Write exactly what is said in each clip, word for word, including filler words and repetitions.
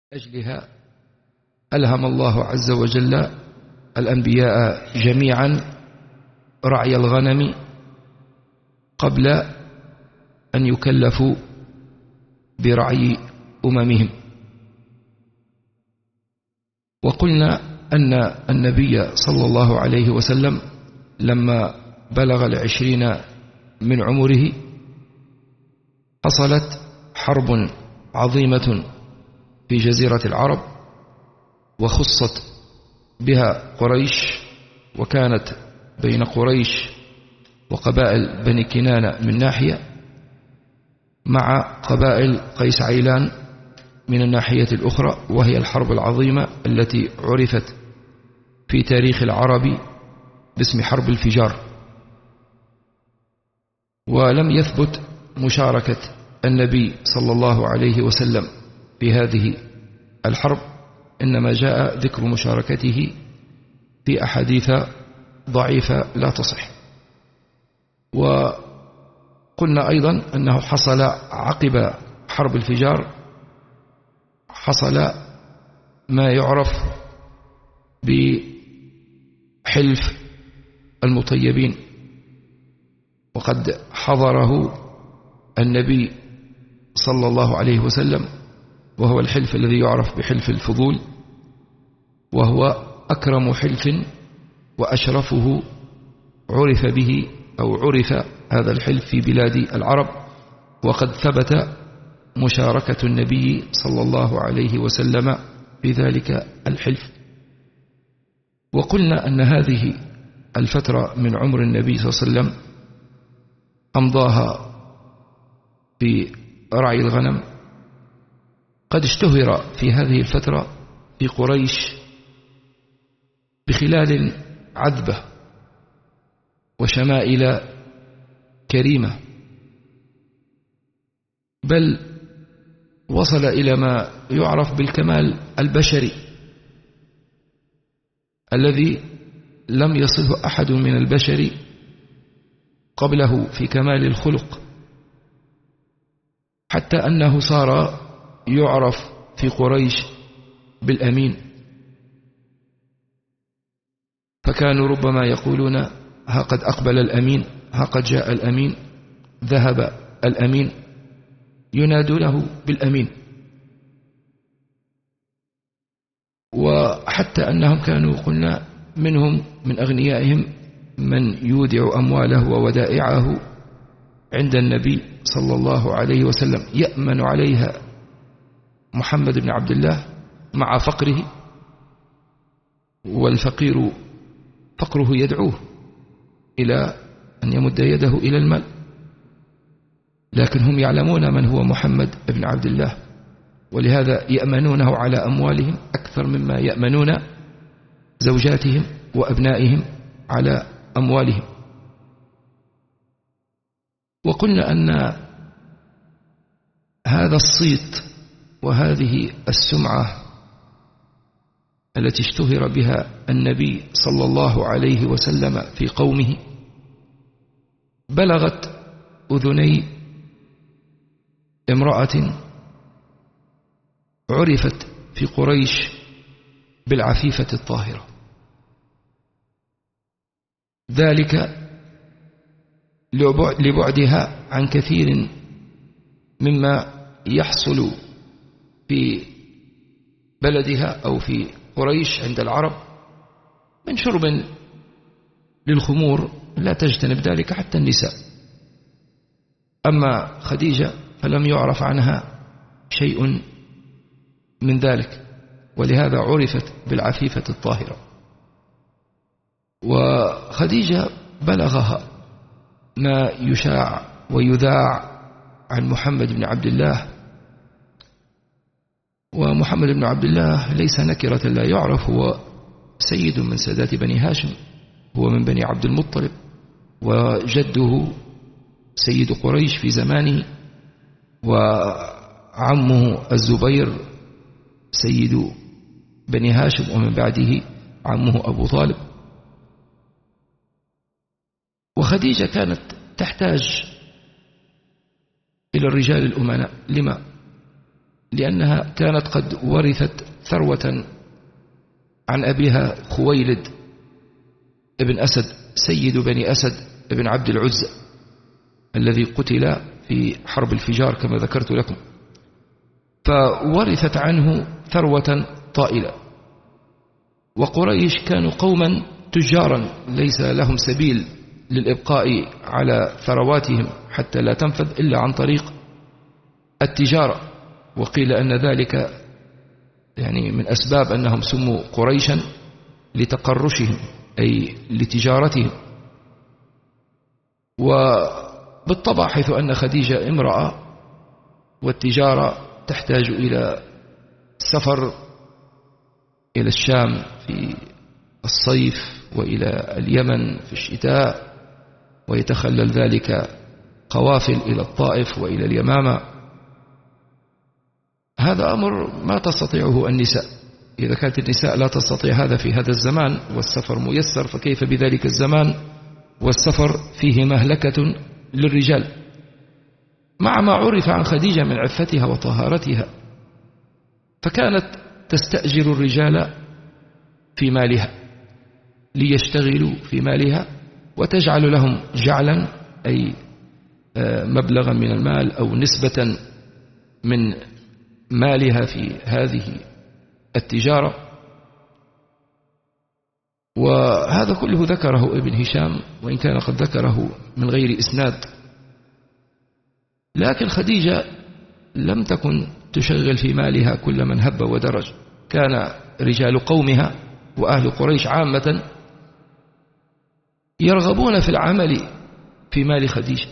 أجلها ألهم الله عز وجل الأنبياء جميعا رعي الغنم قبل أن يكلفوا برعي أممهم. وقلنا أن النبي صلى الله عليه وسلم لما بلغ العشرين من عمره حصلت حرب عظيمة في جزيرة العرب وخصت بها قريش، وكانت بين قريش وقبائل بني كنانة من ناحية مع قبائل قيس عيلان من الناحية الأخرى، وهي الحرب العظيمة التي عرفت في تاريخ العرب باسم حرب الفجار. ولم يثبت مشاركة النبي صلى الله عليه وسلم في هذه الحرب، إنما جاء ذكر مشاركته في أحاديث ضعيفة لا تصح. وقلنا أيضا أنه حصل عقب حرب الفجار حصل ما يعرف بحلف المطيبين، وقد حضره النبي صلى الله عليه وسلم، وهو الحلف الذي يعرف بحلف الفضول، وهو أكرم حلف وأشرفه عرف به أو عرف هذا الحلف في بلاد العرب، وقد ثبت مشاركة النبي صلى الله عليه وسلم في ذلك الحلف. وقلنا أن هذه الفترة من عمر النبي صلى الله عليه وسلم أمضاها في رعي الغنم قد اشتهر في هذه الفترة في قريش بخلال عذبة وشمائل كريمة، بل وصل إلى ما يعرف بالكمال البشري الذي لم يصله أحد من البشر قبله في كمال الخلق، حتى أنه صار يعرف في قريش بالأمين، فكانوا ربما يقولون ها قد أقبل الأمين، ها قد جاء الأمين، ذهب الأمين، ينادونه بالأمين. وحتى أنهم كانوا قلنا منهم من أغنيائهم من يودع أمواله وودائعه عند النبي صلى الله عليه وسلم يأمن عليها محمد بن عبد الله مع فقره، والفقير فقره يدعوه إلى أن يمد يده إلى المال، لكن هم يعلمون من هو محمد بن عبد الله، ولهذا يأمنونه على أموالهم أكثر مما يأمنون زوجاتهم وأبنائهم على أموالهم. وقلنا أن هذا الصيت وهذه السمعة التي اشتهر بها النبي صلى الله عليه وسلم في قومه بلغت أذني امرأة عرفت في قريش بالعفيفة الطاهرة، ذلك لبعدها عن كثير مما يحصل في بلدها أو في قريش عند العرب من شرب للخمور، لا تجتنب ذلك حتى النساء. أما خديجة فلم يعرف عنها شيء من ذلك، ولهذا عرفت بالعفيفة الطاهرة. وخديجة بلغها ما يشاع ويذاع عن محمد بن عبد الله، ومحمد بن عبد الله ليس نكرة لا يعرف، هو سيد من سادات بني هاشم، هو من بني عبد المطلب، وجده سيد قريش في زمانه، وعمه الزبير سيد بني هاشم، ومن بعده عمه أبو طالب. وخديجة كانت تحتاج إلى الرجال الأمناء. لما؟ لأنها كانت قد ورثت ثروة عن أبيها خويلد ابن أسد سيد بني أسد ابن عبد العزى الذي قتل في حرب الفجار كما ذكرت لكم، فورثت عنه ثروة طائلة. وقريش كانوا قوما تجارا ليس لهم سبيل للإبقاء على ثرواتهم حتى لا تنفذ إلا عن طريق التجارة. وقيل أن ذلك يعني من أسباب أنهم سموا قريشا لتقرشهم أي لتجارتهم. وبالطبع حيث أن خديجة امرأة والتجارة تحتاج إلى سفر إلى الشام في الصيف وإلى اليمن في الشتاء، ويتخلل ذلك قوافل إلى الطائف وإلى اليمامة، هذا أمر ما تستطيعه النساء. إذا كانت النساء لا تستطيع هذا في هذا الزمان والسفر ميسر، فكيف بذلك الزمان والسفر فيه مهلكة للرجال، مع ما عرف عن خديجة من عفتها وطهارتها. فكانت تستأجر الرجال في مالها ليشتغلوا في مالها، وتجعل لهم جعلا أي مبلغا من المال أو نسبة من مالها في هذه التجارة. وهذا كله ذكره ابن هشام وإن كان قد ذكره من غير إسناد. لكن خديجة لم تكن تشغل في مالها كل من هب ودرج، كان رجال قومها وأهل قريش عامة يرغبون في العمل في مال خديجة،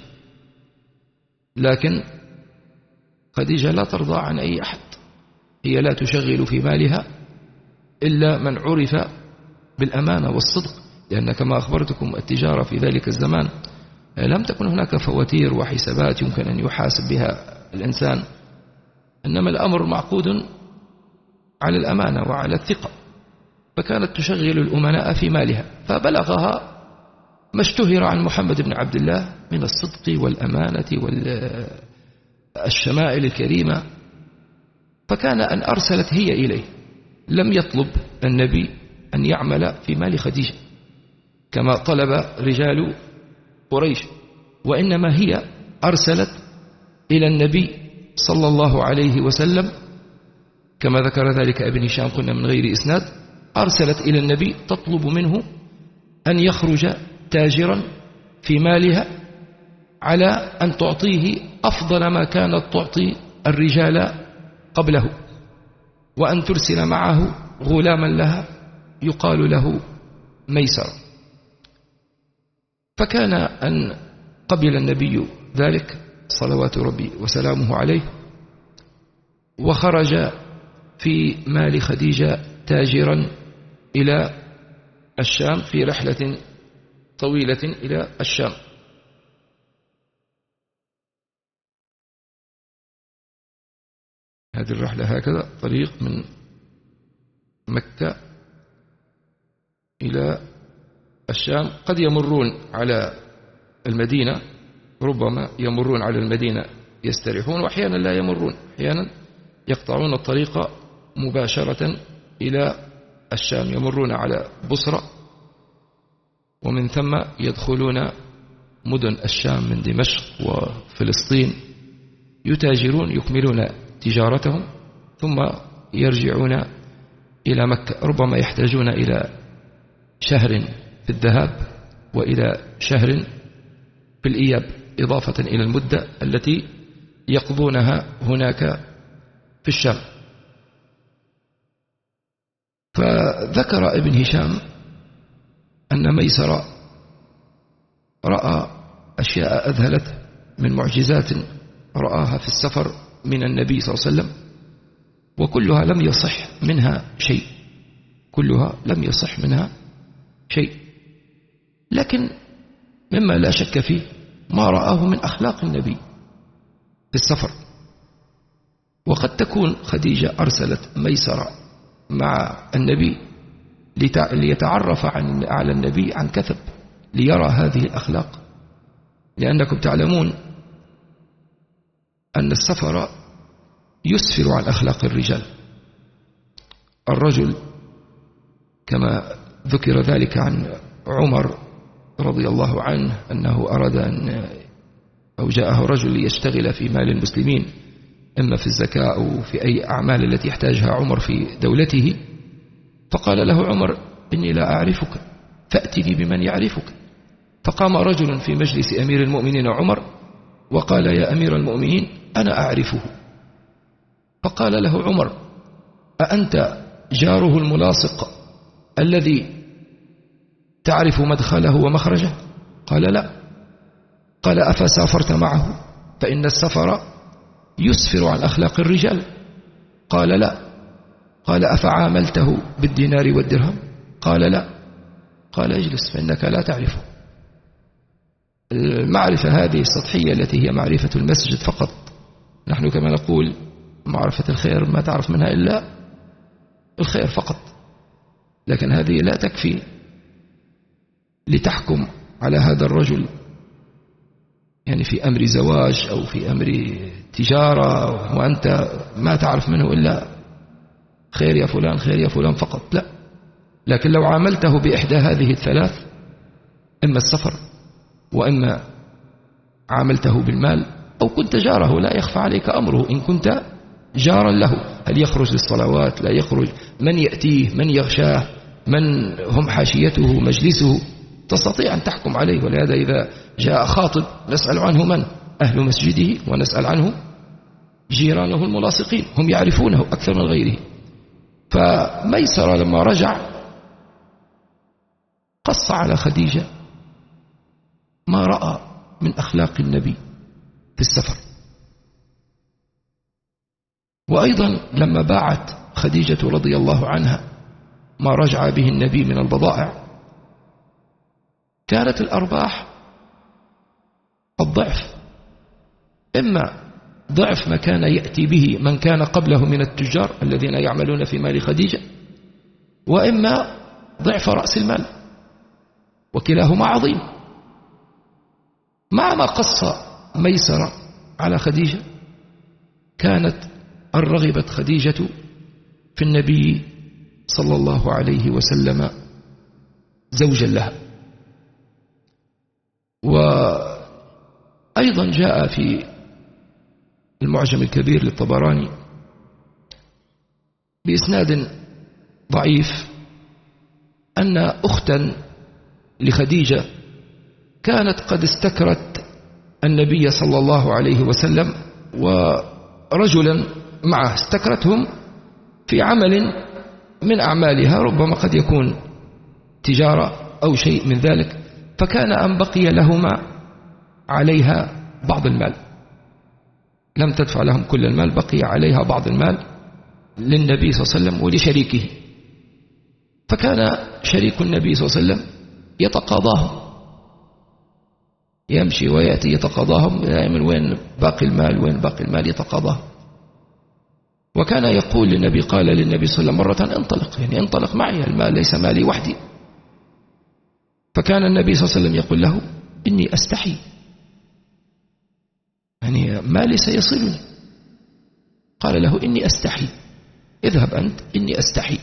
لكن خديجة لا ترضى عن أي أحد، هي لا تشغل في مالها إلا من عرف بالأمانة والصدق، لأن كما أخبرتكم التجارة في ذلك الزمان لم تكن هناك فواتير وحسابات يمكن أن يحاسب بها الإنسان، إنما الأمر معقود على الأمانة وعلى الثقة. فكانت تشغل الأمناء في مالها، فبلغها ما اشتهر عن محمد بن عبد الله من الصدق والأمانة والشمائل الكريمة، فكان أن أرسلت هي إليه، لم يطلب النبي أن يعمل في مال خديجة كما طلب رجال قريش، وإنما هي أرسلت إلى النبي صلى الله عليه وسلم كما ذكر ذلك ابن هشام قلنا من غير إسناد. أرسلت إلى النبي تطلب منه أن يخرج تاجرا في مالها على أن تعطيه أفضل ما كانت تعطي الرجال قبله، وأن ترسل معه غلاما لها يقال له ميسر. فكان أن قبل النبي ذلك صلوات ربي وسلامه عليه، وخرج في مال خديجة تاجرا إلى الشام في رحلة طويلة إلى الشام. هذه الرحلة هكذا طريق من مكة إلى الشام، قد يمرون على المدينة، ربما يمرون على المدينة يستريحون، وأحيانا لا يمرون، أحيانا يقطعون الطريق مباشرة إلى الشام، يمرون على بصرة ومن ثم يدخلون مدن الشام من دمشق وفلسطين، يتاجرون يكملون تجارتهم ثم يرجعون إلى مكة. ربما يحتاجون إلى شهر في الذهاب وإلى شهر في الإياب، إضافة إلى المدة التي يقضونها هناك في الشام. فذكر ابن هشام أن ميسر رأى أشياء أذهلته من معجزات رآها في السفر من النبي صلى الله عليه وسلم، وكلها لم يصح منها شيء، كلها لم يصح منها شيء، لكن مما لا شك فيه ما رآه من أخلاق النبي في السفر. وقد تكون خديجة أرسلت ميسر مع النبي ليتعرف عن على النبي عن كثب، ليرى هذه الأخلاق، لأنكم تعلمون أن السفر يسفر عن أخلاق الرجال. الرجل كما ذكر ذلك عن عمر رضي الله عنه أنه أراد أن أو جاءه رجل ليشتغل في مال المسلمين إما في الزكاة أو في أي أعمال التي يحتاجها عمر في دولته، فقال له عمر: إني لا أعرفك فأتني بمن يعرفك. فقام رجل في مجلس أمير المؤمنين عمر وقال: يا أمير المؤمنين أنا أعرفه. فقال له عمر: أأنت جاره الملاصق الذي تعرف مدخله ومخرجه؟ قال: لا. قال: أفسافرت معه؟ فإن السفر يسفر عن أخلاق الرجال. قال: لا. قال: أفعاملته بالدينار والدرهم؟ قال: لا. قال: اجلس فإنك لا تعرفه. المعرفة هذه السطحية التي هي معرفة المسجد فقط، نحن كما نقول معرفة الخير ما تعرف منها إلا الخير فقط، لكن هذه لا تكفي لتحكم على هذا الرجل يعني في أمر زواج أو في أمر تجارة وأنت ما تعرف منه إلا خير يا فلان خير يا فلان فقط، لا. لكن لو عاملته بإحدى هذه الثلاث، إما السفر وإما عاملته بالمال أو كنت جاره لا يخفى عليك أمره، إن كنت جارا له، هل يخرج للصلوات لا يخرج، من يأتيه من يغشاه، من هم حاشيته مجلسه، تستطيع أن تحكم عليه. ولهذا إذا جاء خاطب نسأل عنه من؟ أهل مسجده، ونسأل عنه جيرانه الملاصقين، هم يعرفونه أكثر من غيره. فميسر لما رجع قص على خديجة ما رأى من أخلاق النبي في السفر. وأيضا لما باعت خديجة رضي الله عنها ما رجع به النبي من البضائع، كانت الأرباح الضعف، إما ضعف ما كان يأتي به من كان قبله من التجار الذين يعملون في مال خديجة، وإما ضعف رأس المال، وكلاهما عظيم. مع ما قص ميسر على خديجة، كانت الرغبة خديجة في النبي صلى الله عليه وسلم زوجا لها. وأيضا جاء في المعجم الكبير للطبراني بإسناد ضعيف أن أختا لخديجة كانت قد استكرت النبي صلى الله عليه وسلم ورجلا معه، استكرتهم في عمل من أعمالها، ربما قد يكون تجارة أو شيء من ذلك، فكان أن بقي لهما عليها بعض المال، لم تدفع لهم كل المال، بقي عليها بعض المال للنبي صلى الله عليه وسلم ولشريكه. فكان شريك النبي صلى الله عليه وسلم يتقاضاهم، يمشي ويأتي يتقاضاهم، من وين باقي المال وين باقي المال يتقاضاهم. وكان يقول للنبي، قال للنبي صلى الله عليه وسلم مرة: انطلق، يعني انطلق معي، المال ليس مالي وحدي. فكان النبي صلى الله عليه وسلم يقول له: إني أستحي، يعني مالي سيصلني. قال له: إني أستحي، اذهب أنت، إني أستحي.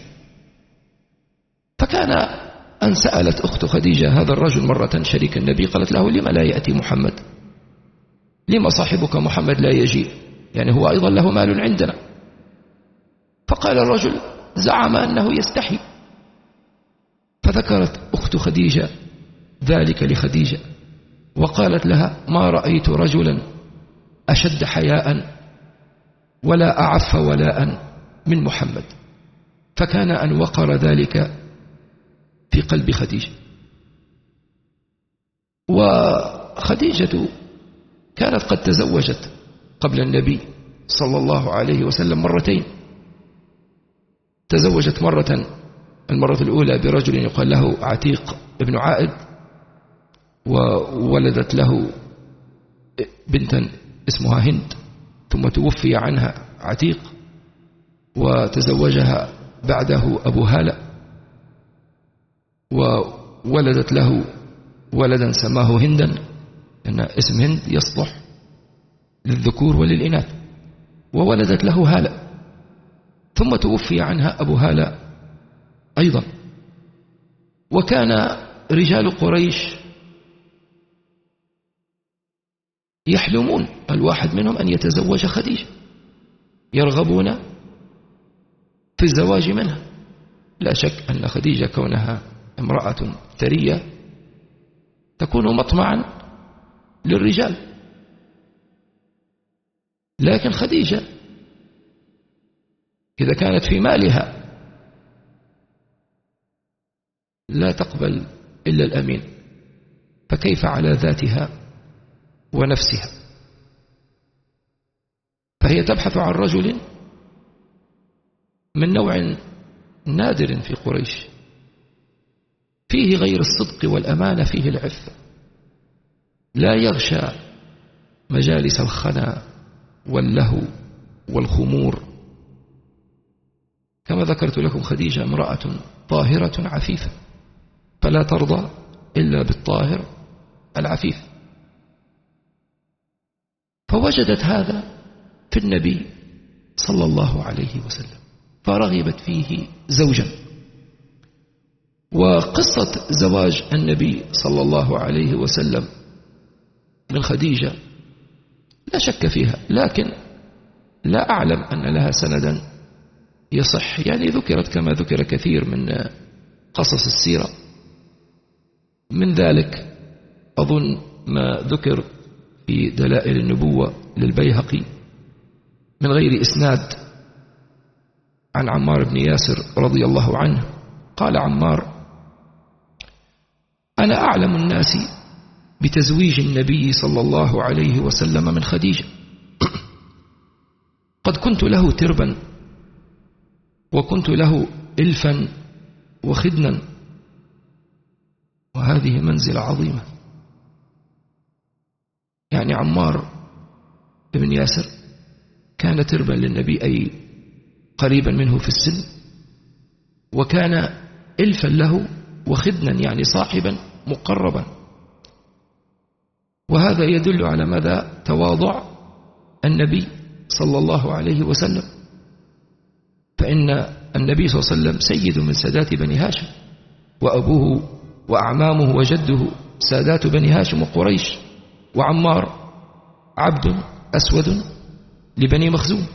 فكان أن سألت أخت خديجة هذا الرجل مرة شريك النبي، قالت له: لما لا يأتي محمد؟ لما صاحبك محمد لا يجيء؟ يعني هو أيضا له مال عندنا. فقال الرجل: زعم أنه يستحي. فذكرت أخت خديجة ذلك لخديجة، وقالت لها: ما رأيت رجلا أشد حياء ولا أعف ولاء من محمد. فكان أن وقر ذلك في قلب خديجة. وخديجة كانت قد تزوجت قبل النبي صلى الله عليه وسلم مرتين. تزوجت مرة، المرة الأولى برجل يقال له عتيق ابن عائد، وولدت له بنتا اسمها هند، ثم توفي عنها عتيق وتزوجها بعده أبو هالة، وولدت له ولدا سماه هندا، أن اسم هند يصلح للذكور وللإناث. وولدت له هالة، ثم توفي عنها أبو هالة أيضا. وكان رجال قريش يحلمون الواحد منهم أن يتزوج خديجة، يرغبون في الزواج منها. لا شك أن خديجة كونها امرأة ثرية تكون مطمعا للرجال، لكن خديجة إذا كانت في مالها لا تقبل إلا الأمين، فكيف على ذاتها ونفسها؟ فهي تبحث عن رجل من نوع نادر في قريش، فيه غير الصدق والأمانة فيه العفة، لا يغشى مجالس الخنا واللهو والخمور. كما ذكرت لكم خديجة امرأة طاهرة عفيفة، فلا ترضى إلا بالطاهر العفيف. فوجدت هذا في النبي صلى الله عليه وسلم فرغبت فيه زوجا. وقصة زواج النبي صلى الله عليه وسلم من خديجة لا شك فيها، لكن لا أعلم أن لها سندا يصح، يعني ذكرت كما ذكر كثير من قصص السيرة. من ذلك أظن ما ذكر في دلائل النبوة للبيهقي من غير إسناد عن عمار بن ياسر رضي الله عنه، قال عمار: أنا أعلم الناس بتزويج النبي صلى الله عليه وسلم من خديجة، قد كنت له تربا وكنت له إلفا وخدنا، وهذه منزلة عظيمة. يعني عمار بن ياسر كان تربا للنبي، أي قريبا منه في السن، وكان إلفا له وخدنا يعني صاحبا مقربا. وهذا يدل على مدى تواضع النبي صلى الله عليه وسلم، فإن النبي صلى الله عليه وسلم سيد من سادات بني هاشم، وأبوه وأعمامه وجده سادات بني هاشم وقريش، وعمار عبد أسود لبني مخزوم.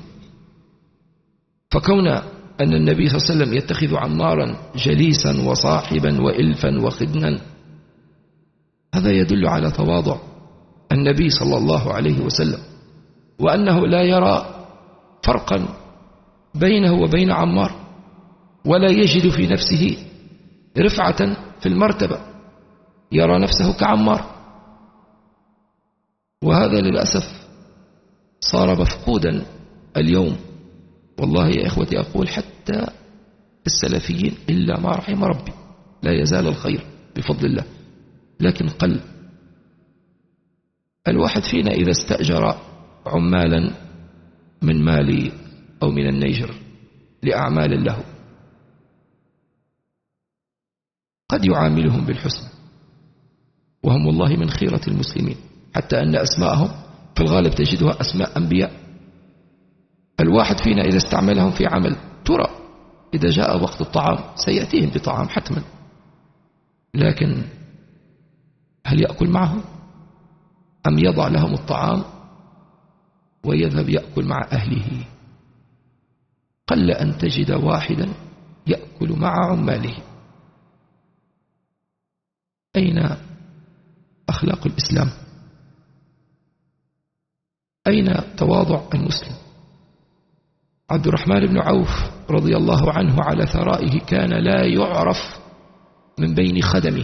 فكون أن النبي صلى الله عليه وسلم يتخذ عمارا جليسا وصاحبا وإلفا وخدنا، هذا يدل على تواضع النبي صلى الله عليه وسلم، وأنه لا يرى فرقا بينه وبين عمار، ولا يجد في نفسه رفعة في المرتبة، يرى نفسه كعمار. وهذا للأسف صار مفقودا اليوم، والله يا إخوتي أقول حتى السلفيين إلا ما رحم ربي، لا يزال الخير بفضل الله، لكن قل. الواحد فينا إذا استأجر عمالا من مالي أو من النيجر لأعمال له قد يعاملهم بالحسن، وهم والله من خيرة المسلمين، حتى أن أسماءهم في الغالب تجدها أسماء أنبياء. الواحد فينا إذا استعملهم في عمل ترى إذا جاء وقت الطعام سيأتيهم بطعام حتما، لكن هل يأكل معهم أم يضع لهم الطعام ويذهب يأكل مع أهله؟ قل أن تجد واحدا يأكل مع عماله. أين أخلاق الإسلام؟ أين تواضع المسلم؟ عبد الرحمن بن عوف رضي الله عنه على ثرائه كان لا يعرف من بين خدمه،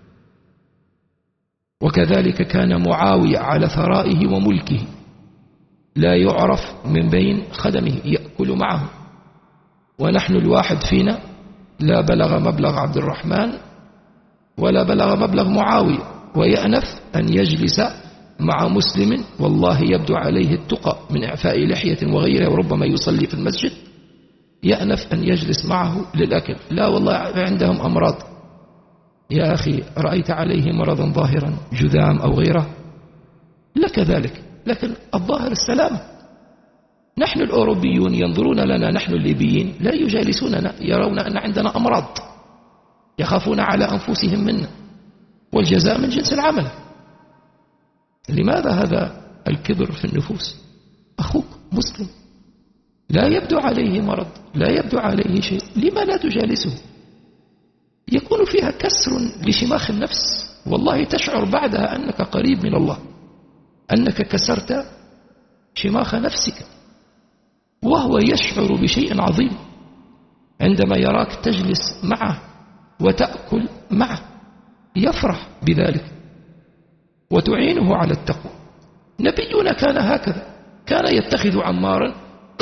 وكذلك كان معاوية على ثرائه وملكه لا يعرف من بين خدمه، يأكل معه. ونحن الواحد فينا لا بلغ مبلغ عبد الرحمن ولا بلغ مبلغ معاوية، ويأنف أن يجلس مع مسلم والله يبدو عليه التقى من إعفاء لحية وغيرها، وربما يصلي في المسجد، يأنف أن يجلس معه للأكل. لا والله عندهم أمراض، يا أخي رأيت عليه مرضا ظاهرا جذام أو غيره لك ذلك، لكن الظاهر السلامة. نحن الأوروبيون ينظرون لنا نحن الليبيين لا يجالسوننا، يرون أن عندنا أمراض، يخافون على أنفسهم منا، والجزاء من جنس العمل. لماذا هذا الكبر في النفوس؟ أخوك مسلم لا يبدو عليه مرض، لا يبدو عليه شيء، لما لا تجالسه؟ يكون فيها كسر لشماخ النفس، والله تشعر بعدها أنك قريب من الله، أنك كسرت شماخ نفسك، وهو يشعر بشيء عظيم عندما يراك تجلس معه وتأكل معه، يفرح بذلك وتعينه على التقوى. نبينا كان هكذا، كان يتخذ عمارا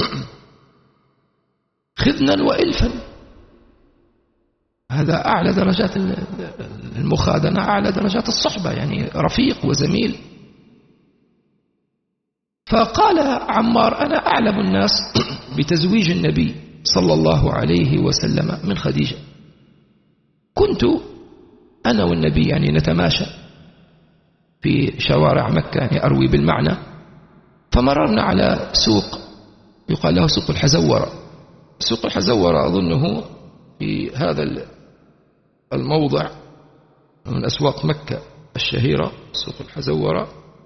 خذنا وإلفا، هذا أعلى درجات المخادنة، أعلى درجات الصحبة، يعني رفيق وزميل. فقال عمار: أنا أعلم الناس بتزويج النبي صلى الله عليه وسلم من خديجة، كنت أنا والنبي يعني نتماشى في شوارع مكة، يعني أروي بالمعنى، فمررنا على سوق يقال له سوق الحزورة. سوق الحزورة أظنه في هذا الموضع من أسواق مكة الشهيرة، سوق الحزورة،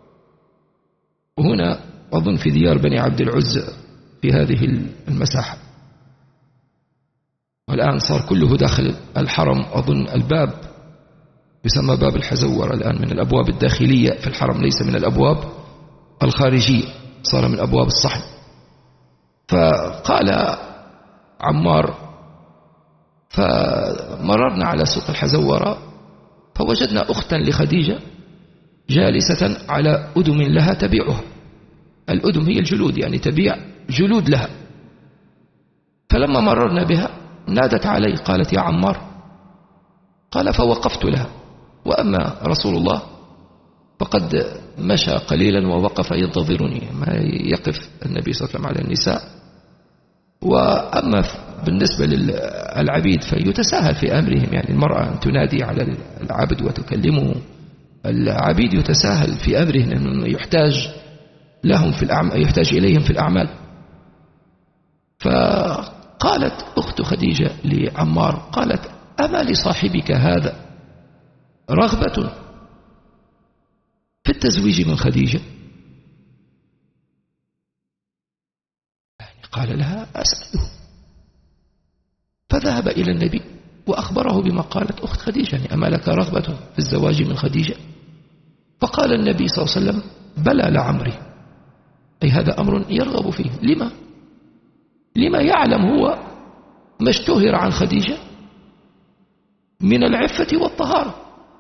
وهنا أظن في ديار بني عبد العزة في هذه المساحة، والآن صار كله داخل الحرم. أظن الباب يسمى باب الحزورة الآن، من الأبواب الداخلية في الحرم، ليس من الأبواب الخارجية، صار من أبواب الصحن. فقال عمار: فمررنا على سوق الحزورة فوجدنا أختا لخديجة جالسة على أدم لها تبيعها. الأدم هي الجلود، يعني تبيع جلود لها. فلما مررنا بها نادت علي قالت: يا عمار. قال: فوقفت لها، وأما رسول الله فقد مشى قليلا ووقف ينتظرني، ما يقف النبي صلى الله عليه وسلم على النساء. وأما بالنسبة للعبيد فيتساهل في أمرهم، يعني المرأة أن تنادي على العبد وتكلمه، العبيد يتساهل في أمرهم أنه يحتاج لهم في الأعمال، يحتاج إليهم في الأعمال. فقالت أخت خديجة لعمار، قالت: أما لصاحبك هذا رغبة في التزويج من خديجة؟ يعني قال لها: أسأله. فذهب إلى النبي وأخبره بما قالت أخت خديجة، يعني أما لك رغبة في الزواج من خديجة؟ فقال النبي صلى الله عليه وسلم: بلى لعمري، أي هذا أمر يرغب فيه. لما؟ لما يعلم هو ما اشتهر عن خديجة من العفة والطهارة،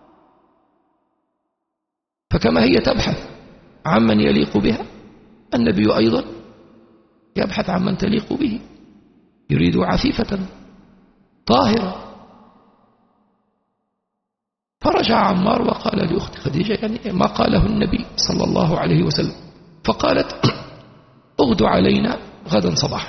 فكما هي تبحث عمن يليق بها، النبي أيضا يبحث عمن تليق به، يريد عفيفة طاهرة. فرجع عمار وقال لأخت خديجة يعني ما قاله النبي صلى الله عليه وسلم، فقالت: اغدو علينا غدا صباحا.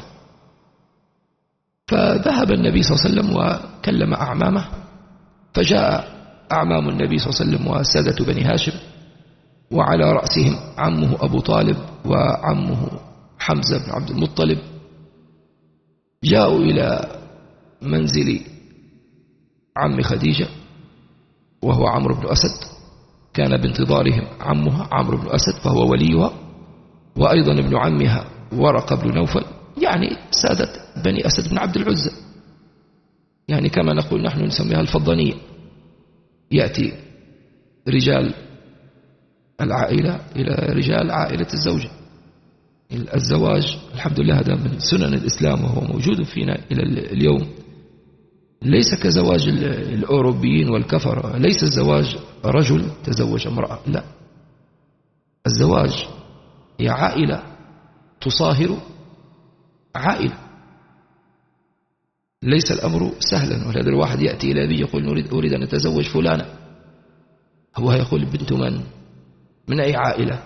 فذهب النبي صلى الله عليه وسلم وكلم أعمامه، فجاء أعمام النبي صلى الله عليه وسلم وسادة بني هاشم، وعلى رأسهم عمه أبو طالب وعمه حمزة بن عبد المطلب. جاءوا إلى منزل عم خديجة وهو عمرو بن أسد، كان بانتظارهم عمها عمرو بن أسد فهو وليها، وأيضا ابن عمها ورقة بن نوفل، يعني سادة بني أسد بن عبد العزة، يعني كما نقول نحن نسميها الفضانية. يأتي رجال العائلة إلى رجال عائلة الزوجة. الزواج الحمد لله هذا من سنن الإسلام وهو موجود فينا إلى اليوم، ليس كزواج الأوروبيين والكفرة. ليس الزواج رجل تزوج امرأة، لا، الزواج هي عائلة تصاهر عائلة. ليس الأمر سهلا، ولهذا الواحد يأتي إلى أبي يقول نريد أريد أن أتزوج فلانة، هو يقول بنت من؟ من أي عائلة؟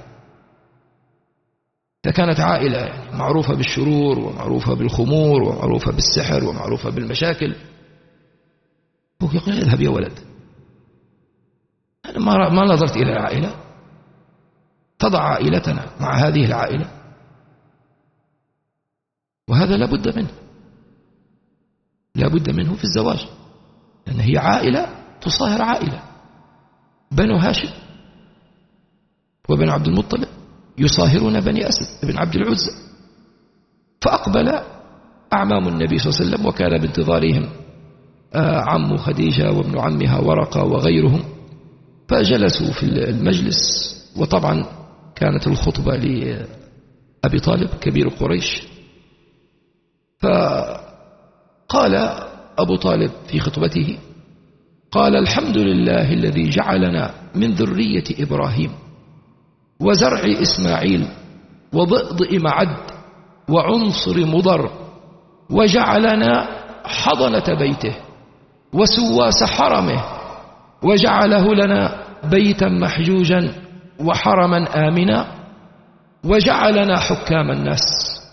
فكانت عائلة يعني معروفة بالشرور ومعروفة بالخمور ومعروفة بالسحر ومعروفة بالمشاكل، هو يقول اذهب يا ولد. أنا ما نظرت إلى العائلة، تضع عائلتنا مع هذه العائلة. وهذا لا بد منه، لا بد منه في الزواج، لأن هي عائلة تصاهر عائلة. بنو هاشم وبنو عبد المطلب يصاهرون بني أسد بن عبد العزى، فأقبل أعمام النبي صلى الله عليه وسلم، وكان بانتظارهم عم خديجة وابن عمها ورقة وغيرهم، فجلسوا في المجلس. وطبعا كانت الخطبة لأبي طالب كبير قريش، فقال أبو طالب في خطبته، قال: الحمد لله الذي جعلنا من ذرية إبراهيم وزرع إسماعيل وضئضئ معد وعنصر مضر، وجعلنا حضنة بيته وسواس حرمه، وجعله لنا بيتا محجوجا وحرما آمنا، وجعلنا حكام الناس.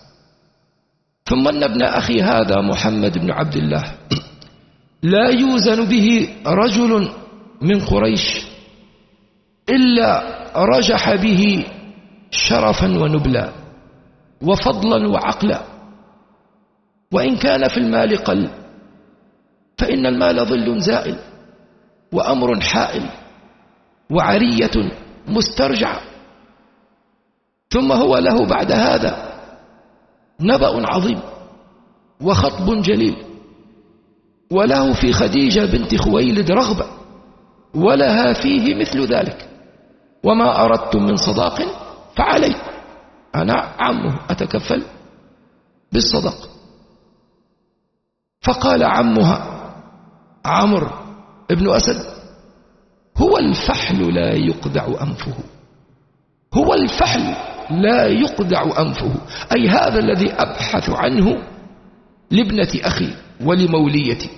ثم أن ابن أخي هذا محمد بن عبد الله لا يوزن به رجل من قريش إلا رجح به شرفا ونبلا وفضلا وعقلا، وإن كان في المال قل، فإن المال ظل زائل وأمر حائل وعرية مسترجعة. ثم هو له بعد هذا نبأ عظيم وخطب جليل، وله في خديجة بنت خويلد رغبة، ولها فيه مثل ذلك، وما أردتم من صداق فعلي، أنا عمه أتكفل بالصدق. فقال عمها عمرو ابن أسد: هو الفحل لا يقدع أنفه، هو الفحل لا يقدع أنفه، أي هذا الذي أبحث عنه لابنة أخي ولموليتي.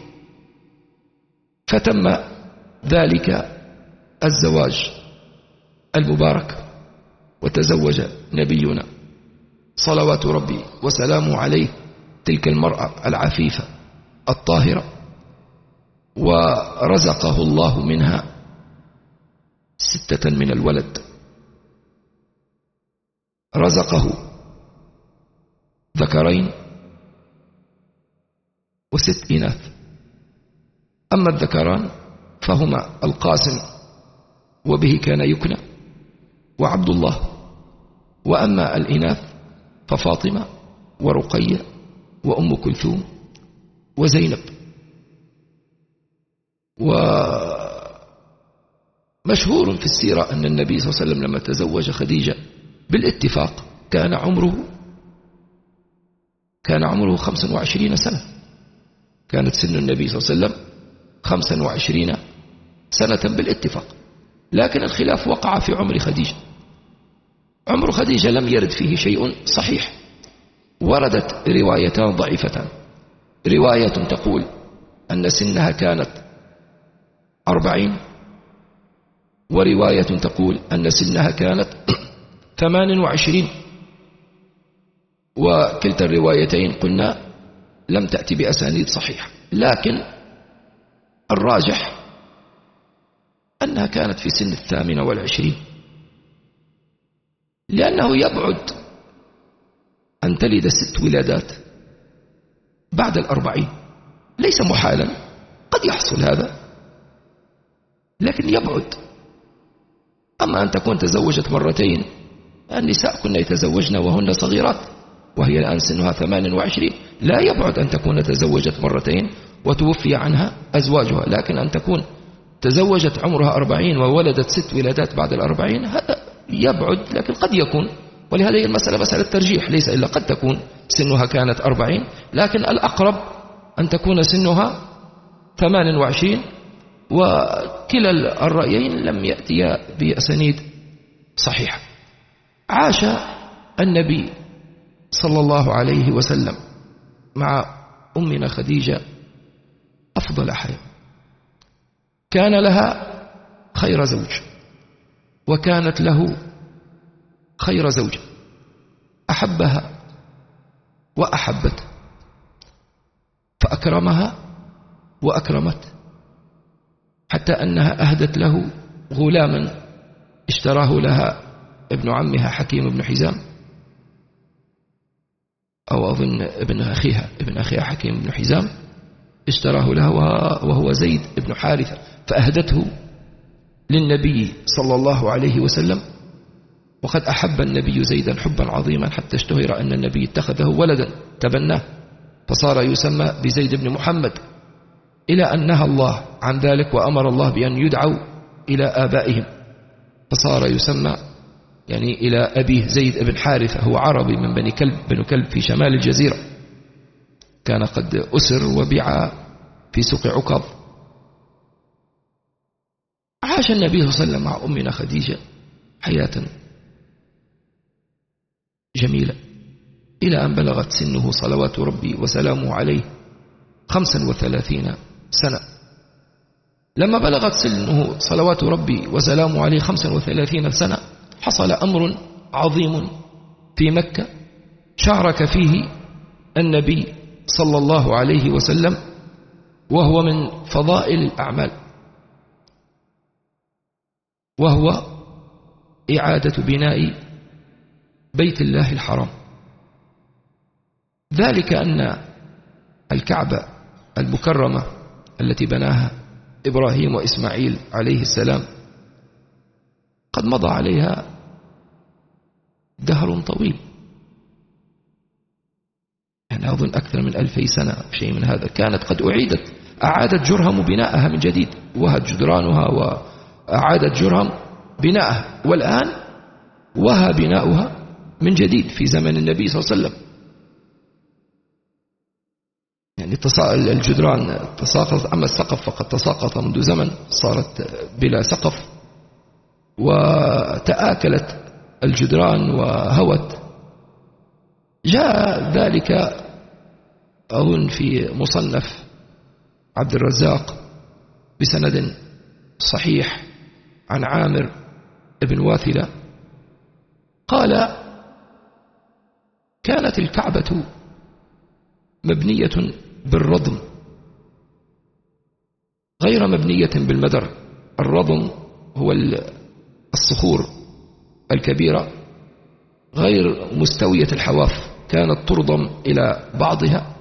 فتم ذلك الزواج المبارك، وتزوج نبينا صلوات ربي وسلامه عليه تلك المرأة العفيفة الطاهرة، ورزقه الله منها ستة من الولد، رزقه ذكرين وست إناث. أما الذكران فهما القاسم وبه كان يكنى وعبد الله، وأما الإناث ففاطمة ورقية وأم كلثوم وزينب. ومشهور في السيرة أن النبي صلى الله عليه وسلم لما تزوج خديجة بالاتفاق كان عمره كان عمره خمسا وعشرين سنة، كانت سن النبي صلى الله عليه وسلم خمسا وعشرين سنة بالاتفاق، لكن الخلاف وقع في عمر خديجة. عمر خديجة لم يرد فيه شيء صحيح، وردت روايتان ضعيفتان، رواية تقول أن سنها كانت أربعين، ورواية تقول أن سنها كانت ثمان وعشرين، وكلتا الروايتين قلنا لم تأتي بأسانيد صحيحة، لكن الراجح أنها كانت في سن الثامنة والعشرين، لأنه يبعد أن تلد ست ولادات بعد الأربعين، ليس محالا، قد يحصل هذا لكن يبعد. أما أن تكون تزوجت مرتين، النساء كنا يتزوجن وهن صغيرات، وهي الآن سنها ثمان وعشرين، لا يبعد أن تكون تزوجت مرتين وتوفي عنها أزواجها، لكن أن تكون تزوجت عمرها أربعين وولدت ست ولادات بعد الأربعين هذا يبعد، لكن قد يكون. ولهذا هي المسألة مسألة ترجيح، ليس إلا قد تكون سنها كانت أربعين، لكن الأقرب أن تكون سنها ثمان وعشرين، وكلا الرأيين لم يأتي بأسانيد صحيحة. عاش النبي صلى الله عليه وسلم مع أمنا خديجة أفضل حياة، كان لها خير زوج، وكانت له خير زوجة، أحبها وأحبته، فأكرمها وأكرمته، حتى أنها أهدت له غلاما اشتراه لها ابن عمها حكيم بن حزام، أو أظن ابن أخيها ابن أخيها حكيم بن حزام اشتراه لها وهو زيد بن حارثة، فأهدته للنبي صلى الله عليه وسلم. وقد أحب النبي زيدا حبا عظيما حتى اشتهر أن النبي اتخذه ولدا تبناه فصار يسمى بزيد بن محمد، إلى أن نهى الله عن ذلك وأمر الله بأن يدعوا إلى آبائهم، فصار يسمى يعني إلى أبيه زيد بن حارثة، هو عربي من بني كلب بن كلب في شمال الجزيرة، كان قد أسر وبيع في سوق عكاظ. عاش النبي صلى الله عليه وسلم مع أمنا خديجة حياة جميلة إلى أن بلغت سنه صلوات ربي وسلامه عليه خمسا وثلاثين سنة. لما بلغت سنه صلوات ربي وسلامه عليه خمسا وثلاثين سنة حصل أمر عظيم في مكة شارك فيه النبي صلى الله عليه وسلم، وهو من فضائل الأعمال، وهو إعادة بناء بيت الله الحرام. ذلك أن الكعبة المكرمة التي بناها إبراهيم وإسماعيل عليه السلام قد مضى عليها دهر طويل، يعني أظن أكثر من ألفي سنة شيء من هذا. كانت قد أعيدت أعادت جرهم بناءها من جديد، وهت جدرانها وأعادت جرهم بناءها، والآن وهى بناؤها من جديد في زمن النبي صلى الله عليه وسلم. يعني الجدران تساقط، أما السقف فقد تساقط منذ زمن، صارت بلا سقف وتآكلت الجدران وهوت. جاء ذلك أظن في مصنف عبد الرزاق بسند صحيح عن عامر بن واثلة قال: كانت الكعبة مبنية بالرضم غير مبنية بالمدر. الرضم هو الصخور الكبيرة غير مستوية الحواف، كانت ترضم إلى بعضها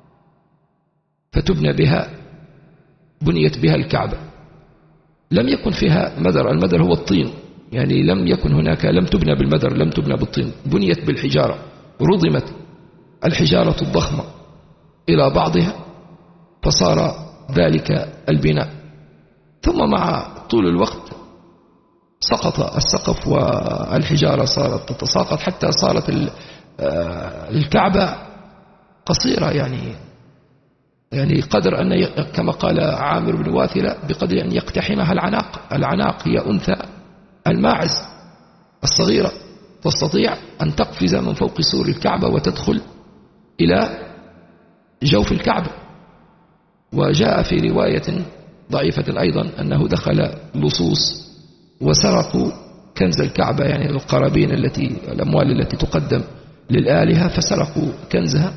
فتبنى بها، بنيت بها الكعبة. لم يكن فيها مدر، المدر هو الطين، يعني لم يكن هناك، لم تبنى بالمدر، لم تبنى بالطين، بنيت بالحجارة، رضمت الحجارة الضخمة إلى بعضها فصار ذلك البناء. ثم مع طول الوقت سقط السقف والحجارة صارت تتساقط حتى صارت الكعبة قصيرة، يعني يعني قدر أن كما قال عامر بن واثلة بقدر أن يقتحمها العناق. العناق هي أنثى الماعز الصغيرة، تستطيع أن تقفز من فوق سور الكعبة وتدخل إلى جوف الكعبة. وجاء في رواية ضعيفة أيضا أنه دخل لصوص وسرقوا كنز الكعبة، يعني القرابين التي الأموال التي تقدم للآلهة، فسرقوا كنزها.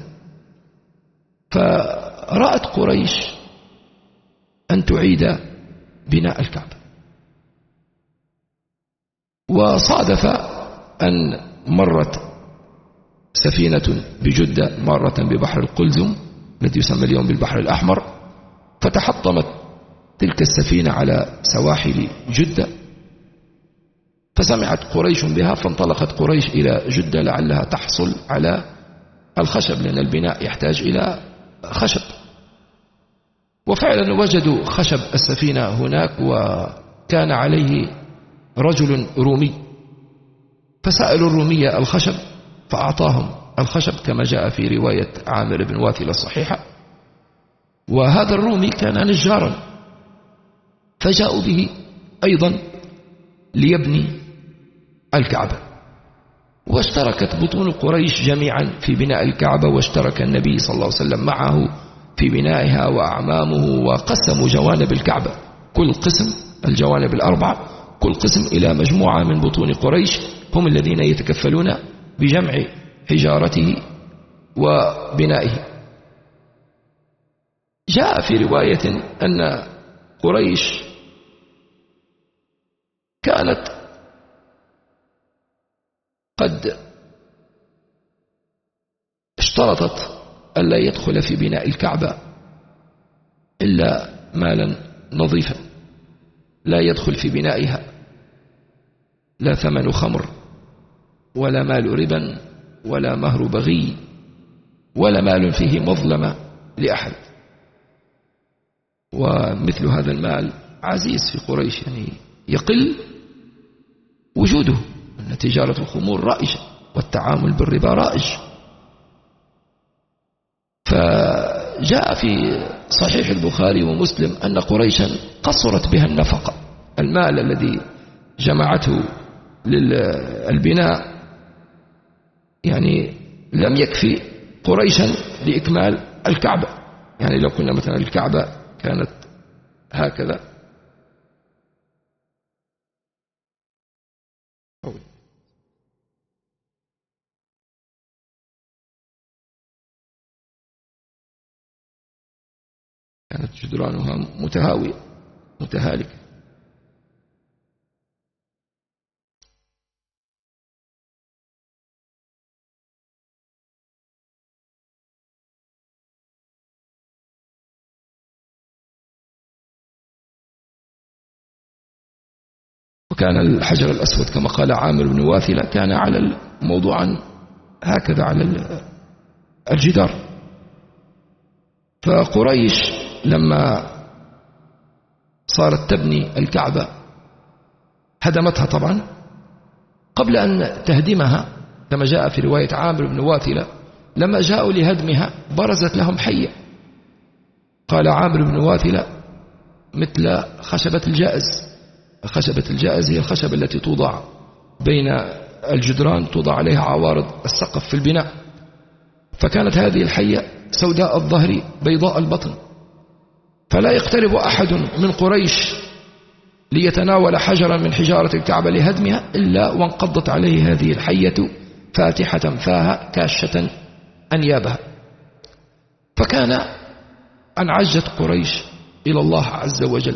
فرأت قريش أن تعيد بناء الكعبة، وصادف أن مرت سفينة بجدة مرة ببحر القلزم الذي يسمى اليوم بالبحر الأحمر، فتحطمت تلك السفينة على سواحل جدة، فسمعت قريش بها، فانطلقت قريش إلى جدة لعلها تحصل على الخشب، لأن البناء يحتاج إلى خشب. وفعلا وجدوا خشب السفينة هناك، وكان عليه رجل رومي، فسألوا الرومية الخشب فأعطاهم الخشب كما جاء في رواية عامر بن واثلة الصحيحة. وهذا الرومي كان نجارا، فجاءوا به أيضا ليبني الكعبة. واشتركت بطون قريش جميعا في بناء الكعبة، واشترك النبي صلى الله عليه وسلم معه في بنائها وأعمامه، وقسموا جوانب الكعبة، كل قسم الجوانب الأربعة كل قسم إلى مجموعة من بطون قريش هم الذين يتكفلون بجمع حجارته وبنائه. جاء في رواية أن قريش كانت قد اشترطت ألا يدخل في بناء الكعبة إلا مالا نظيفا، لا يدخل في بنائها لا ثمن خمر ولا مال ربا ولا مهر بغي ولا مال فيه مظلمة لأحد. ومثل هذا المال عزيز في قريش، يعني يقل وجوده، أن تجارة الخمور رائجة والتعامل بالربا رائج. فجاء في صحيح البخاري ومسلم أن قريشا قصرت بها النفقة، المال الذي جمعته للبناء يعني لم يكفي قريشا لإكمال الكعبة. يعني لو كنا مثلا الكعبة كانت هكذا كانت جدرانها متهاوية متهالكة. وكان الحجر الأسود كما قال عامر بن واثلة كان على موضوعا هكذا على الجدار. فقريش لما صارت تبني الكعبة هدمتها طبعا. قبل أن تهدمها كما جاء في رواية عامر بن واثلة لما جاءوا لهدمها برزت لهم حية، قال عامر بن واثلة مثل خشبة الجائز. خشبة الجائز هي الخشبة التي توضع بين الجدران، توضع عليها عوارض السقف في البناء. فكانت هذه الحية سوداء الظهر بيضاء البطن، فلا يقترب أحد من قريش ليتناول حجرا من حجارة الكعبة لهدمها إلا وانقضت عليه هذه الحية فاتحة فاها كاشة أنيابها. فكان أن عجت قريش إلى الله عز وجل،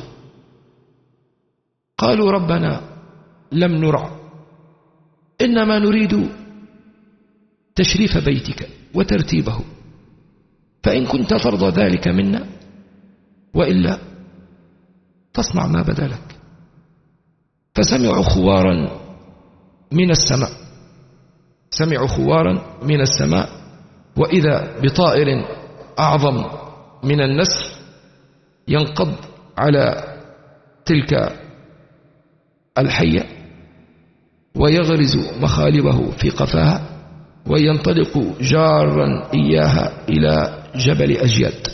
قالوا ربنا لم نرع، إنما نريد تشريف بيتك وترتيبه، فإن كنت ترضى ذلك منا وإلا تصنع ما بدا لك. فسمعوا خوارا من السماء، سمعوا خوارا من السماء وإذا بطائر أعظم من النسر ينقض على تلك الحية ويغرز مخالبه في قفاها وينطلق جارا إياها إلى جبل أجياد.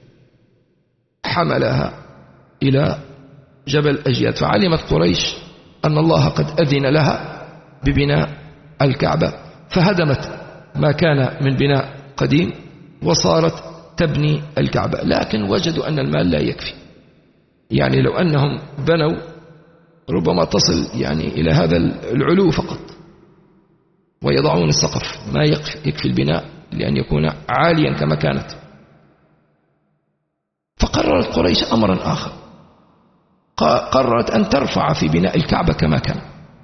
حملها إلى جبل أجياد، فعلمت قريش أن الله قد أذن لها ببناء الكعبة، فهدمت ما كان من بناء قديم وصارت تبني الكعبة. لكن وجدوا أن المال لا يكفي، يعني لو أنهم بنوا ربما تصل يعني إلى هذا العلو فقط ويضعون السقف، ما يكفي, يكفي البناء لأن يكون عاليا كما كانت. فقررت قريش أمرا آخر، قررت أن ترفع في بناء الكعبة كما كان،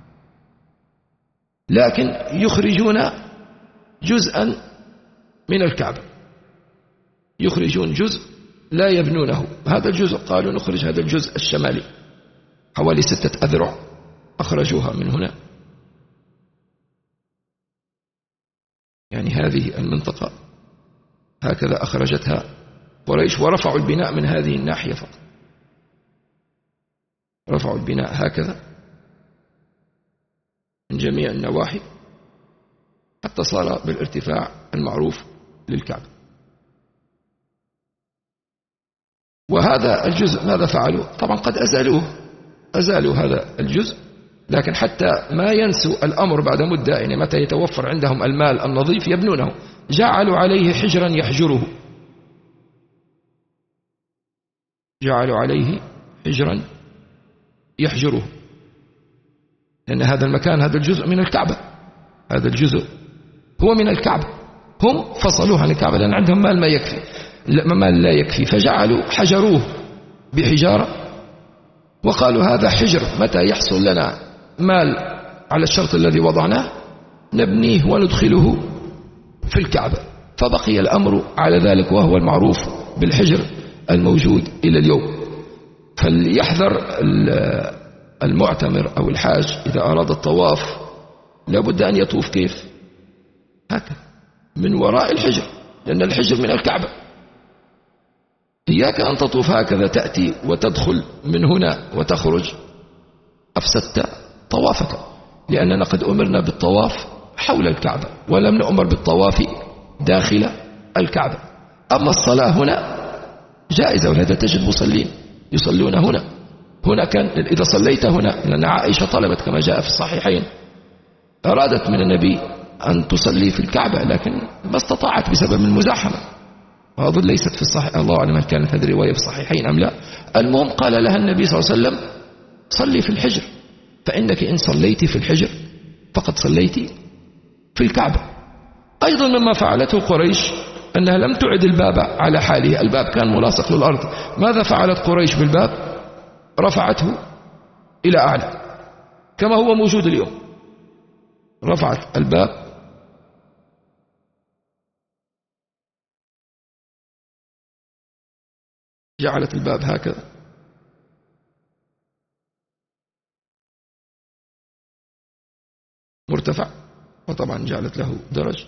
لكن يخرجون جزءا من الكعبة، يخرجون جزء لا يبنونه. هذا الجزء قالوا نخرج هذا الجزء الشمالي حوالي ستة أذرع، أخرجوها من هنا، يعني هذه المنطقة هكذا أخرجتها قريش، ورفعوا البناء من هذه الناحية فقط، رفعوا البناء هكذا من جميع النواحي حتى صار بالارتفاع المعروف للكعبة. وهذا الجزء ماذا فعلوا؟ طبعا قد أزالوه، أزالوا هذا الجزء، لكن حتى ما ينسوا الأمر بعد مدة، يعني متى يتوفر عندهم المال النظيف يبنونه، جعلوا عليه حجرا يحجره، جعلوا عليه حجرا يحجره، لأن هذا المكان هذا الجزء من الكعبة، هذا الجزء هو من الكعبة، هم فصلوه عن الكعبة لأن عندهم مال ما يكفي، مال لا يكفي، فجعلوا حجروه بحجارة وقالوا هذا حجر، متى يحصل لنا مال على الشرط الذي وضعناه نبنيه وندخله في الكعبة. فبقي الأمر على ذلك، وهو المعروف بالحجر الموجود إلى اليوم. فليحذر المعتمر أو الحاج إذا أراد الطواف لابد أن يطوف كيف؟ هكذا من وراء الحجر، لأن الحجر من الكعبة. إياك أن تطوف هكذا، تأتي وتدخل من هنا وتخرج، أفسدت طوافك، لأننا قد أمرنا بالطواف حول الكعبة ولم نؤمر بالطواف داخل الكعبة. أما الصلاة هنا جائزة، ولهذا تجد مصلين يصلون هنا. هنا كان إذا صليت هنا، لأن عائشة طلبت كما جاء في الصحيحين، أرادت من النبي أن تصلي في الكعبة لكن ما استطاعت بسبب المزاحمة، وأظن ليست في الصحيح، الله أعلم أن كانت هذه الرواية في الصحيحين أم لا. المهم قال لها النبي صلى الله عليه وسلم صلي في الحجر، فإنك إن صليت في الحجر فقد صليت في الكعبة. أيضا مما فعلته قريش أنها لم تعد الباب على حاله، الباب كان ملاصق للأرض. ماذا فعلت قريش بالباب؟ رفعته إلى أعلى كما هو موجود اليوم. رفعت الباب جعلت الباب هكذا، مرتفع، وطبعا جعلت له درج.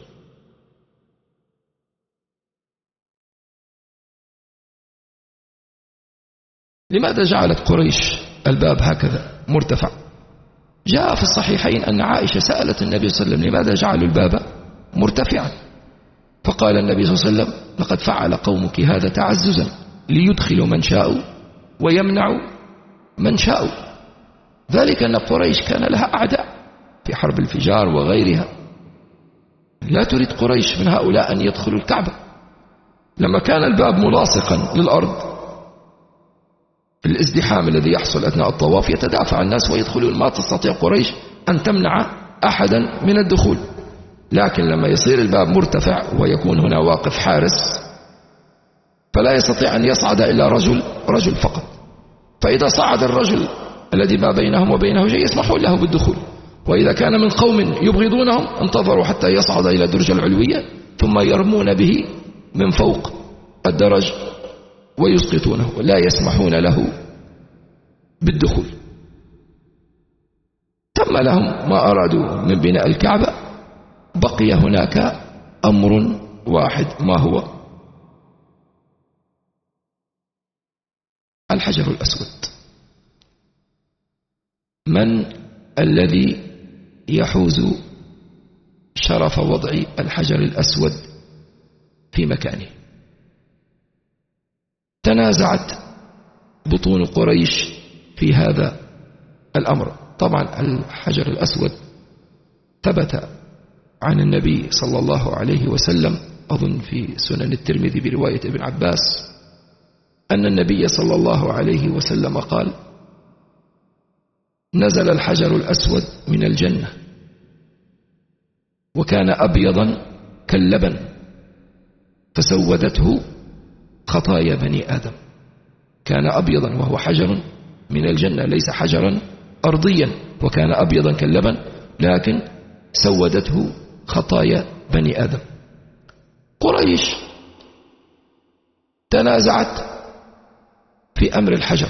لماذا جعلت قريش الباب هكذا مرتفع؟ جاء في الصحيحين أن عائشة سألت النبي صلى الله عليه وسلم لماذا جعلوا الباب مرتفعا، فقال النبي صلى الله عليه وسلم لقد فعل قومك هذا تعززا ليدخلوا من شاءوا ويمنعوا من شاءوا. ذلك أن قريش كان لها أعداء في حرب الفجار وغيرها، لا تريد قريش من هؤلاء أن يدخلوا الكعبة. لما كان الباب ملاصقا للأرض، الازدحام الذي يحصل أثناء الطواف يتدافع الناس ويدخلون، ما تستطيع قريش أن تمنع أحدا من الدخول. لكن لما يصير الباب مرتفع ويكون هنا واقف حارس، فلا يستطيع أن يصعد إلا رجل رجل فقط. فإذا صعد الرجل الذي ما بينهم وبينه شيء يسمحون له بالدخول، وإذا كان من قوم يبغضونهم انتظروا حتى يصعد إلى الدرجة العلوية ثم يرمون به من فوق الدرج ويسقطونه، لا يسمحون له بالدخول. تم لهم ما أرادوا من بناء الكعبة. بقي هناك أمر واحد، ما هو؟ الحجر الأسود. من الذي يحوز شرف وضع الحجر الأسود في مكانه؟ تنازعت بطون قريش في هذا الأمر. طبعا الحجر الأسود ثبت عن النبي صلى الله عليه وسلم، أظن في سنن الترمذي برواية ابن عباس، أن النبي صلى الله عليه وسلم قال: نزل الحجر الأسود من الجنة وكان أبيضا كاللبن فسودته خطايا بني آدم. كان أبيضا وهو حجر من الجنة، ليس حجرا أرضيا، وكان أبيضا كاللبن لكن سودته خطايا بني آدم. قريش تنازعت في أمر الحجر،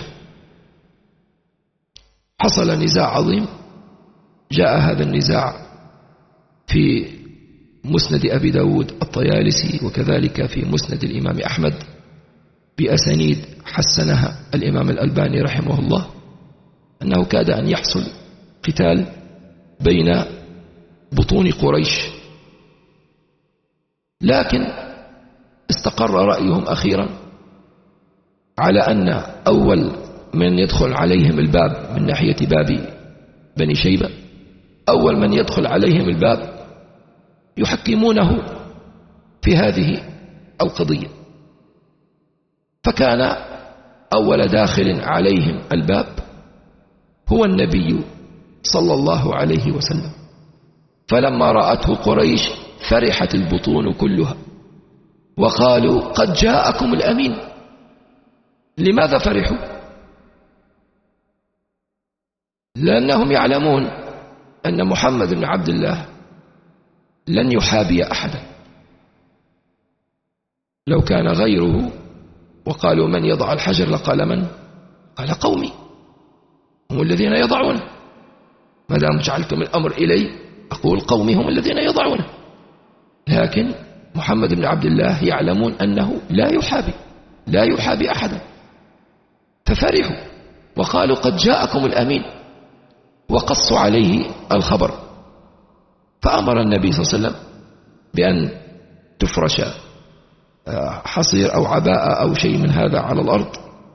حصل نزاع عظيم. جاء هذا النزاع في مسند أبي داود الطيالسي، وكذلك في مسند الإمام أحمد بأسانيد حسنها الإمام الألباني رحمه الله، أنه كاد أن يحصل قتال بين بطون قريش، لكن استقر رأيهم أخيرا على أن أول من يدخل عليهم الباب من ناحية باب بني شيبة، أول من يدخل عليهم الباب يحكمونه في هذه القضية. فكان أول داخل عليهم الباب هو النبي صلى الله عليه وسلم. فلما رأته قريش فرحت البطون كلها وقالوا: قد جاءكم الأمين. لماذا فرحوا؟ لأنهم يعلمون أن محمد بن عبد الله لن يحابي أحدا، لو كان غيره وقالوا من يضع الحجر لقال من؟ قال قومي هم الذين يضعونه، ما دام جعلتم الأمر إلي أقول قومي هم الذين يضعونه. لكن محمد بن عبد الله يعلمون أنه لا يحابي لا يحابي أحدا، ففرحوا وقالوا قد جاءكم الأمين، وقصوا عليه الخبر. فأمر النبي صلى الله عليه وسلم بأن تفرش حصير أو عباءة أو شيء من هذا على الأرض،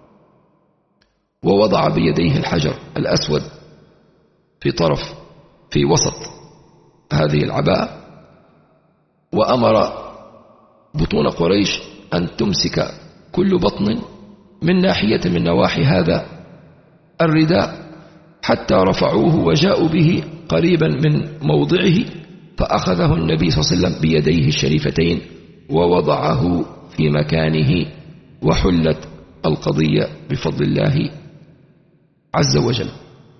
ووضع بيديه الحجر الأسود في طرف في وسط هذه العباءة، وأمر بطون قريش أن تمسك كل بطن من ناحية من نواحي هذا الرداء، حتى رفعوه وجاءوا به قريبا من موضعه، فأخذه النبي صلى الله عليه وسلم بيديه الشريفتين ووضعه في مكانه، وحلت القضية بفضل الله عز وجل.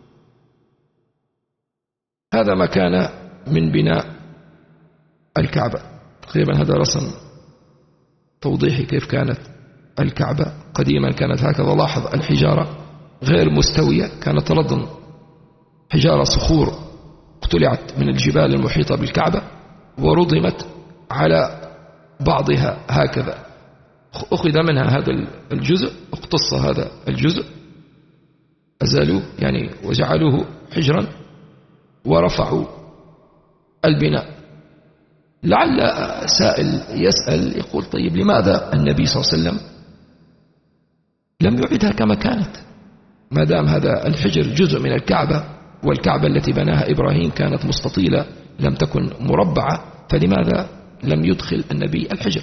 هذا ما كان من بناء الكعبة. تقريبا هذا رسم توضيحي كيف كانت الكعبة قديما. كانت هكذا. لاحظ الحجارة غير مستوية، كانت ردم حجارة صخور اقتلعت من الجبال المحيطة بالكعبة ورضمت على بعضها هكذا، أخذ منها هذا الجزء، اقتص هذا الجزء، أزالوه يعني وجعلوه حجرا ورفعوا البناء. لعل سائل يسأل يقول طيب لماذا النبي صلى الله عليه وسلم لم يعدها كما كانت، ما دام هذا الحجر جزء من الكعبة، والكعبة التي بناها إبراهيم كانت مستطيلة لم تكن مربعة، فلماذا لم يدخل النبي الحجر؟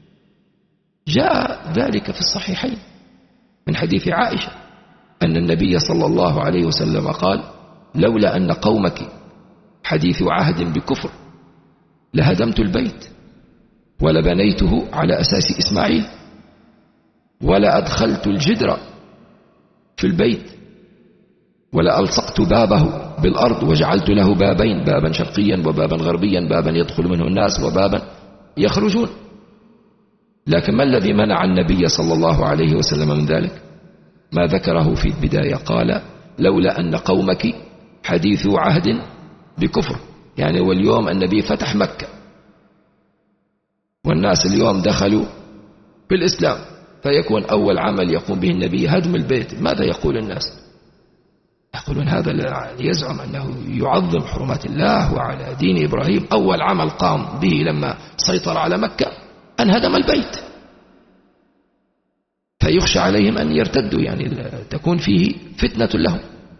جاء ذلك في الصحيحين من حديث عائشة أن النبي صلى الله عليه وسلم قال لولا أن قومك حديث عهد بكفر لهدمت البيت ولبنيته على أساس إسماعيل ولا أدخلت الجدر في البيت ولا ألصقت بابه بالأرض وجعلت له بابين، بابا شرقيا وبابا غربيا، بابا يدخل منه الناس وبابا يخرجون. لكن ما الذي منع النبي صلى الله عليه وسلم من ذلك؟ ما ذكره في البداية، قال لولا أن قومك حديث عهد بكفر، يعني واليوم النبي فتح مكة والناس اليوم دخلوا في الإسلام، فيكون أول عمل يقوم به النبي هدم البيت. ماذا يقول الناس؟ يقولون هذا يزعم أنه يعظم حرمات الله وعلى دين إبراهيم. أول عمل قام به لما سيطر على مكة أن هدم البيت، فيخشى عليهم أن يرتدوا، يعني تكون فيه فتنة لهم.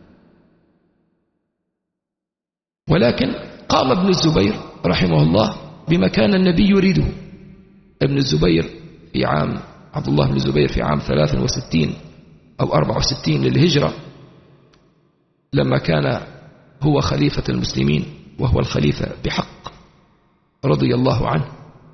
ولكن قام ابن الزبير رحمه الله بما كان النبي يريده. ابن الزبير في عام عبد الله بن الزبير في عام ثلاث وستين أو أربع وستين للهجرة، لما كان هو خليفة المسلمين وهو الخليفة بحق رضي الله عنه،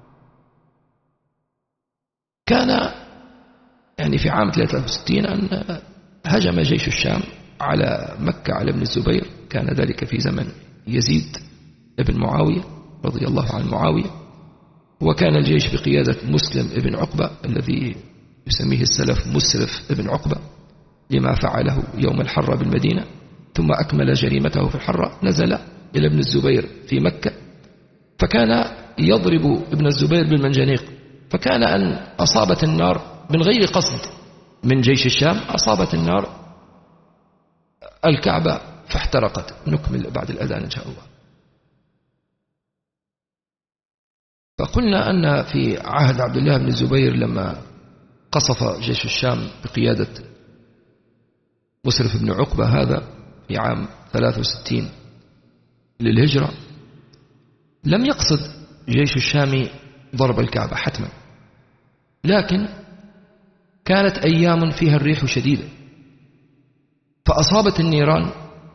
كان يعني في عام ثلاثة وستين أن هجم جيش الشام على مكة على ابن الزبير. كان ذلك في زمن يزيد ابن معاوية رضي الله عن معاوية، وكان الجيش بقيادة مسلم ابن عقبة الذي يسميه السلف مسرف ابن عقبة لما فعله يوم الحرة بالمدينة، ثم أكمل جريمته في الحرة، نزل إلى ابن الزبير في مكة، فكان يضرب ابن الزبير بالمنجنيق، فكان أن أصابت النار من غير قصد من جيش الشام، أصابت النار الكعبة فاحترقت. نكمل بعد الأذان إن شاء الله. فقلنا أن في عهد عبد الله بن الزبير لما قصف جيش الشام بقيادة مسرف بن عقبة هذا في عام ثلاث وستين للهجرة، لم يقصد جيش الشام ضرب الكعبة حتما، لكن كانت أيام فيها الريح شديدة، فأصابت النيران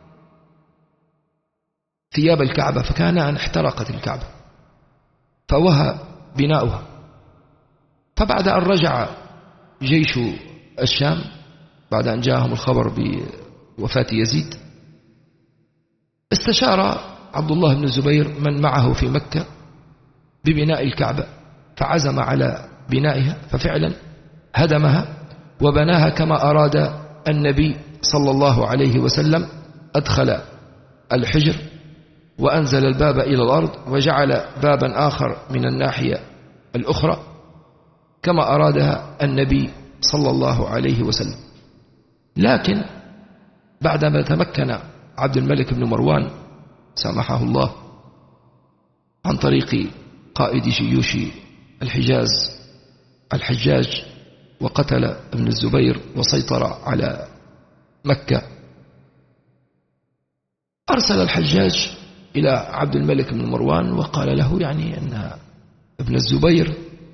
ثياب الكعبة، فكان أن احترقت الكعبة فوهى بناؤها. فبعد أن رجع جيش الشام بعد أن جاءهم الخبر بوفاة يزيد، استشار عبد الله بن الزبير من معه في مكة ببناء الكعبة، فعزم على بنائها، ففعلا هدمها وبناها كما أراد النبي صلى الله عليه وسلم. أدخل الحجر وأنزل الباب إلى الأرض وجعل بابا آخر من الناحية الأخرى كما أرادها النبي صلى الله عليه وسلم. لكن بعدما تمكن عبد الملك بن مروان سامحه الله عن طريق قائد جيوش الحجاز الحجاج وقتل ابن الزبير وسيطر على مكة، أرسل الحجاج إلى عبد الملك بن مروان وقال له يعني أن ابن الزبير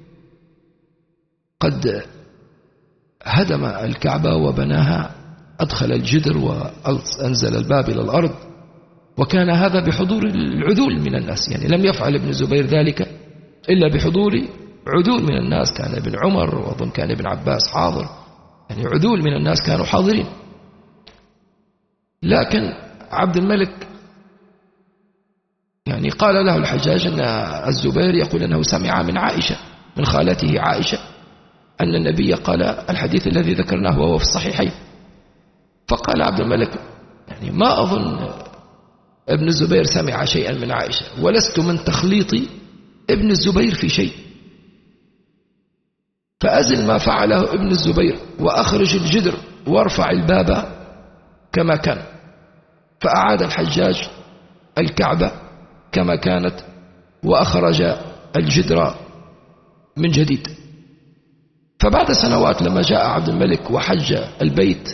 قد هدم الكعبة وبناها، أدخل الجدر وأنزل الباب إلى الأرض، وكان هذا بحضور العذول من الناس، يعني لم يفعل ابن الزبير ذلك إلا بحضور عذول من الناس، كان ابن عمر وأظن كان ابن عباس حاضر، يعني عذول من الناس كانوا حاضرين. لكن عبد الملك يعني قال له الحجاج أن الزبير يقول أنه سمع من عائشة من خالته عائشة أن النبي قال الحديث الذي ذكرناه وهو في الصحيحين. فقال عبد الملك يعني ما أظن ابن الزبير سمع شيئا من عائشة، ولست من تخليط ابن الزبير في شيء، فأزل ما فعله ابن الزبير وأخرج الجدر وارفع الباب كما كان. فأعاد الحجاج الكعبة كما كانت وأخرج الجدر من جديد. فبعد سنوات لما جاء عبد الملك وحج البيت،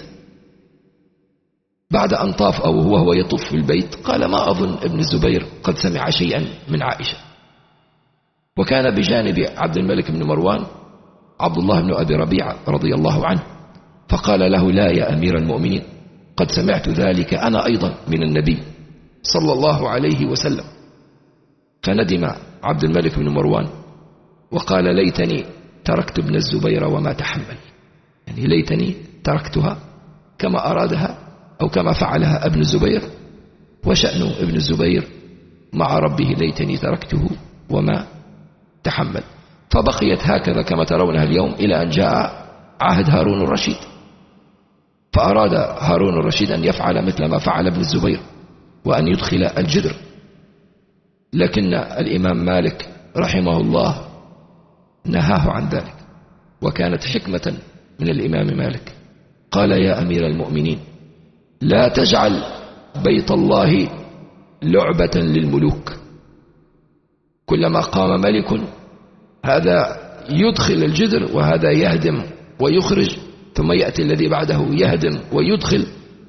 بعد أن طاف أو هو هو يطوف في البيت، قال ما أظن ابن الزبير قد سمع شيئا من عائشة. وكان بجانب عبد الملك بن مروان عبد الله بن أبي ربيعة رضي الله عنه، فقال له لا يا أمير المؤمنين، قد سمعت ذلك أنا أيضا من النبي صلى الله عليه وسلم. فندم عبد الملك بن مروان وقال ليتني تركت ابن الزبير وما تحمل، يعني ليتني تركتها كما أرادها أو كما فعلها ابن الزبير، وشأن ابن الزبير مع ربه ليتني تركته وما تحمل. فبقيت هكذا كما ترونها اليوم إلى أن جاء عهد هارون الرشيد، فأراد هارون الرشيد أن يفعل مثل ما فعل ابن الزبير وأن يدخل الجدر، لكن الإمام مالك رحمه الله نهاه عن ذلك، وكانت حكمة من الإمام مالك. قال يا أمير المؤمنين لا تجعل بيت الله لعبة للملوك، كلما قام ملك هذا يدخل الجدر وهذا يهدم ويخرج، ثم يأتي الذي بعده يهدم ويدخل،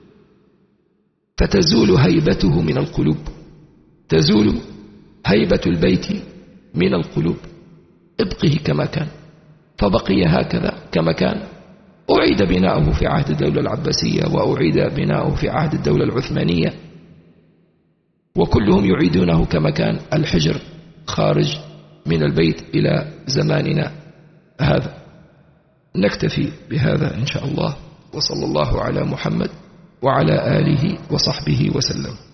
فتزول هيبته من القلوب، تزول هيبة البيت من القلوب، ابقه كما كان. فبقي هكذا كما كان. أعيد بناؤه في عهد الدولة العباسية وأعيد بناؤه في عهد الدولة العثمانية، وكلهم يعيدونه كما كان، الحجر خارج من البيت إلى زماننا هذا. نكتفي بهذا إن شاء الله، وصلى الله على محمد وعلى آله وصحبه وسلم.